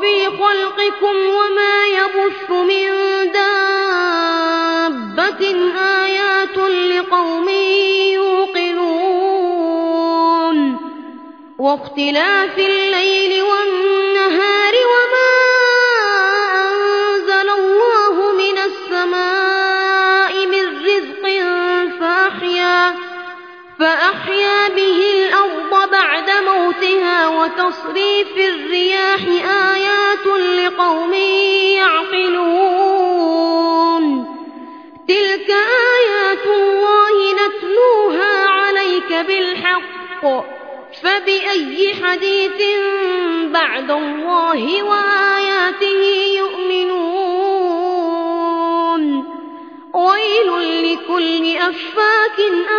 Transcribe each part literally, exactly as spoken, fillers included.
وفي خلقكم وما يبث من دابة آيات لقوم يوقنون واختلاف الليل والنهار وما أنزل الله من السماء من رزق فأحيا, فأحيا به الأرض بعد موتها وتصريف الرياح آيات لقوم يعقلون تلك آيات الله نتلوها عليك بالحق فبأي حديث بعد الله وآياته يؤمنون ويل لكل أفاك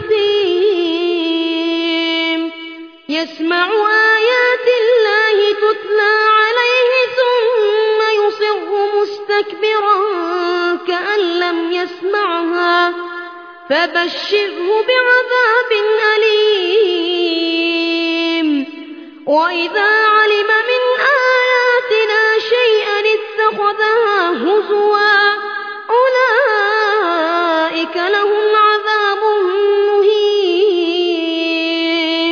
أثيم يسمع آيات الله تتلى عليه ثم يصر مستكبرا كأن لم يسمعها فبشره بعذاب أليم وإذا علم من آياتنا شيئا اتخذها هزوا أولئك لهم عذاب مهين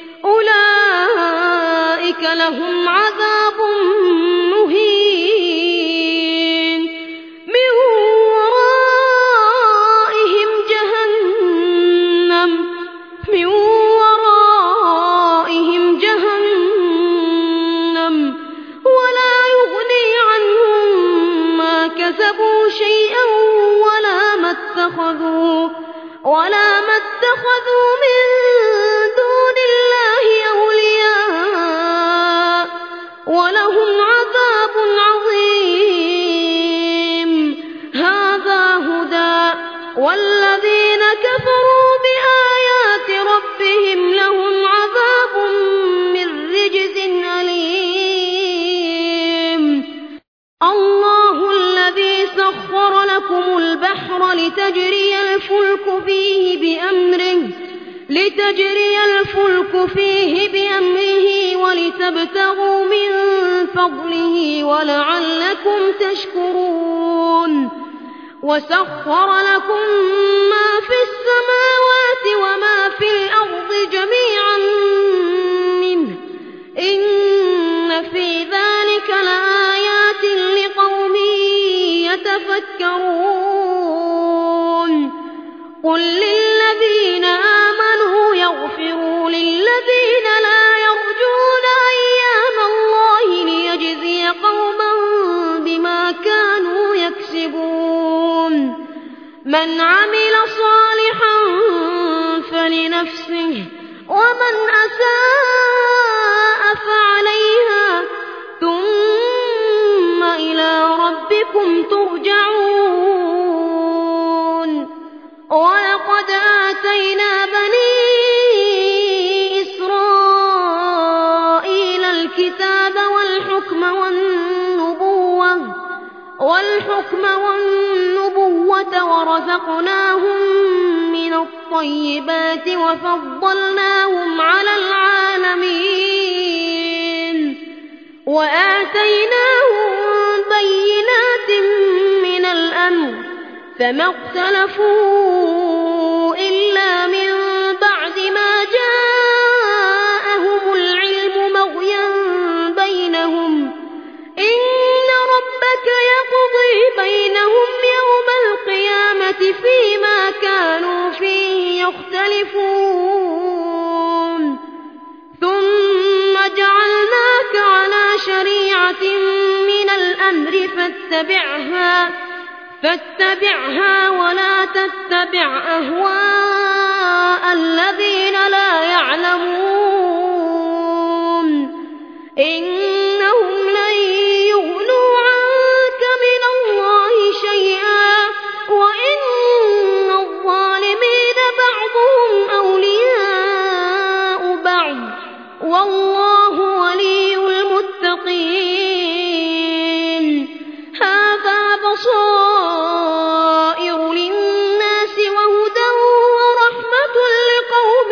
أولئك لهم عذاب مهين من ورائهم جهنم من ورائهم جهنم ولا يغني عنهم ما كسبوا شيئا ولا ما اتخذوا ولا ما اتخذوا من دون الله أولياء ولهم عذاب عظيم هذا هدى والذين كفروا بآيات ربهم لهم عذاب من رجز أليم الله الذي سخر لكم البحر لتجري الفلك فيه بأمره لتجري الفلك فيه بأمره ولتبتغوا من فضله ولعلكم تشكرون وسخر لكم ما في السماوات وما في الأرض جميعا منه إن في ذلك لآيات لقوم يتفكرون قل للذين آمنوا يغفروا للذين لا يرجون أيام الله ليجزي قوما بما كانوا يكسبون من عمل صالحا فلنفسه ومن أساء فعليها ثم إلى ربكم ترجعون ولقد آتينا بني إسرائيل الكتاب والحكم والنبوة والحكم والنبوة ورزقناهم من الطيبات وفضلناهم على العالمين وآتيناهم بينات من الأمر فما اختلفوا إلا من بعد ما جاءهم العلم بغيا بينهم إن ربك يقضي بينهم يوم القيامة فيما كانوا فيه يختلفون ثم جعلناك على شريعة من الأمر فاتبعها فاتبعها ولا تتبع أهواء الذين لا يعلمون إنهم لن يغنوا عنك من الله شيئا وإن الظالمين بعضهم أولياء بعض والله ولي المتقين هذا بصائر للناس وهدى ورحمة لقوم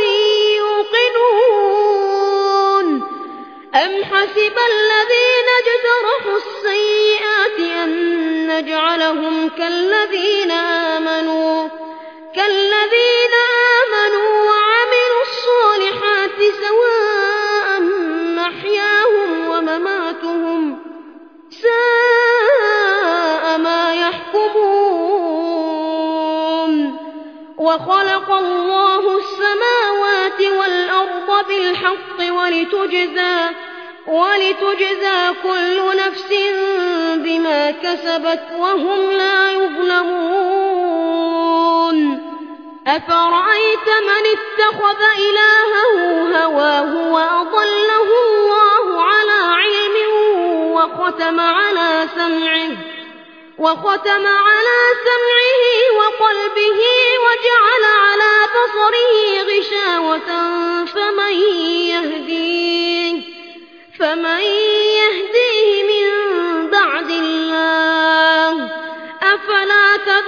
يوقنون أم حسب الذين اجترحوا كالذين آمنوا كالذين آمنوا وعملوا الصالحات سواء محياهم ومماتهم ساء ما يحكمون. وخلق الله السماوات والأرض بالحق ولتجزى ولتجزى كل نفس بما كسبت وهم لا يظلمون. أفرأيت من اتخذ إلهه هواه وأضله الله على علم وختم على سمعه وختم على سمعه وقلبه وجعل على بصره غشاوة فمن يهديه فمن يهديه من بعد الله أفلا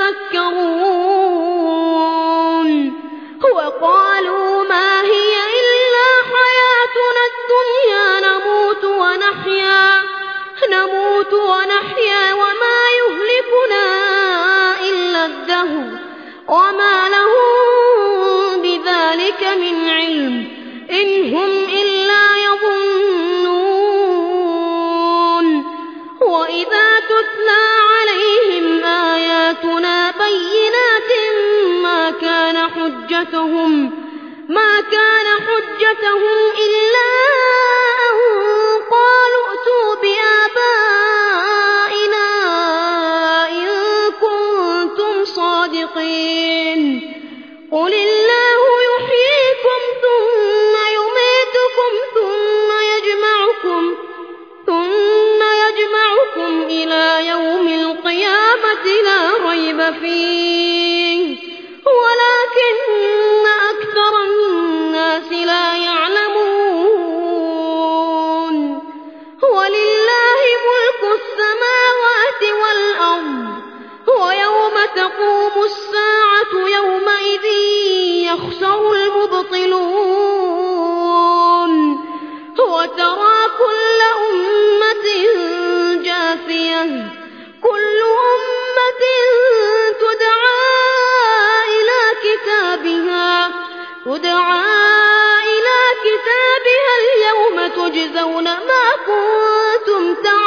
تذكرون. وقالوا ما هي إلا حياتنا الدنيا نموت ونحيا نموت ونحيا وما يهلكنا إلا الدهر وما لهم بذلك من علم إن هم إلا يظنون. وإذا تتلى عليهم آياتنا بينات ما كان حجتهم ما كان حجتهم إلا أن قالوا ائتوا بآبائنا إن كنتم صادقين. قل الله يحييكم ثم يميتكم ثم يجمعكم ثم يجمعكم إلى يوم القيامة لا ريب فيه ولكن أكثر الناس لا يعلمون. ولله ملك السماوات والأرض ويوم تقوم الساعة يومئذ يخسر المبطلون. وترى كل أمة جاثية كل أمة تدعى إلى كتابها تدعى إلى كتابها اليوم تجزون ما كنتم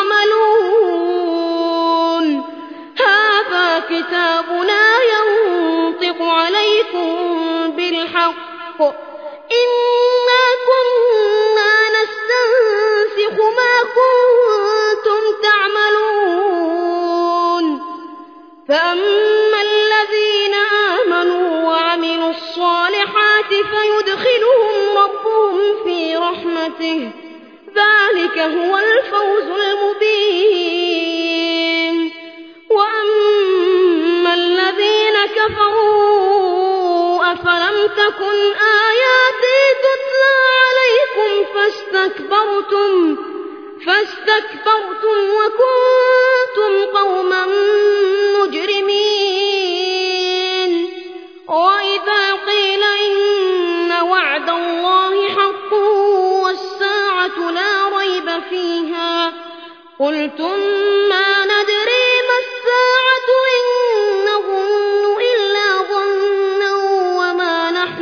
تعملون. هذا كتابنا ينطق عليكم بالحق إنا كنا نستنسخ ما كنتم تعملون. فأما الذين آمنوا وعملوا الصالحات فيدخلهم ربهم في رحمته ذلك هو الفوز المبين. وأما الذين كفروا أفلم تكن آياتي تتلى عليكم فاستكبرتم فاستكبرتم وكنتم قوما مجرمين. وإذا قيل إن وعد الله حق والساعة لا ريب فيها قلتم ما ندري ما الساعة إن نظن إلا ظنا وما نحن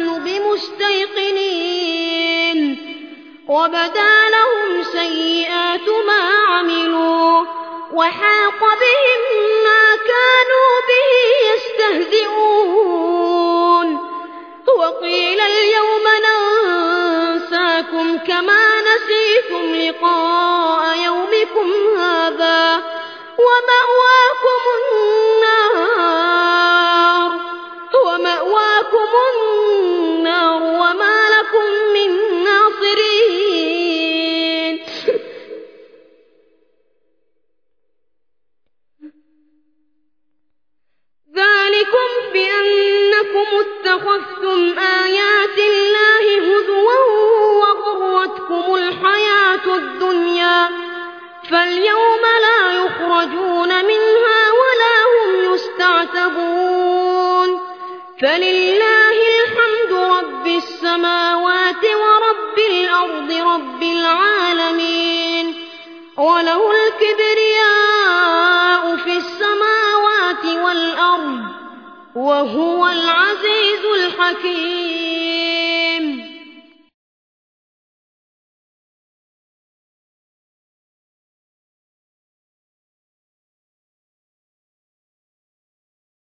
بمستيقنين. وبدا لهم سيئات ما عملوا وحاق بهم ما كانوا به يستهزئون. وقيل اليوم ننساكم كما نسيتم لقاء يومكم هذا ومأواكم النار ومأواكم النار وما لكم من ناصرين. ذلكم بأنكم اتخذتم آيات الله هزوا وغرتكم الحياة الدنيا فاليوم لا يخرجون منها ولا هم يستعتبون. فلله الحمد رب السماوات ورب الأرض رب العالمين وله الكبرياء في السماوات وهو العزيز الحكيم.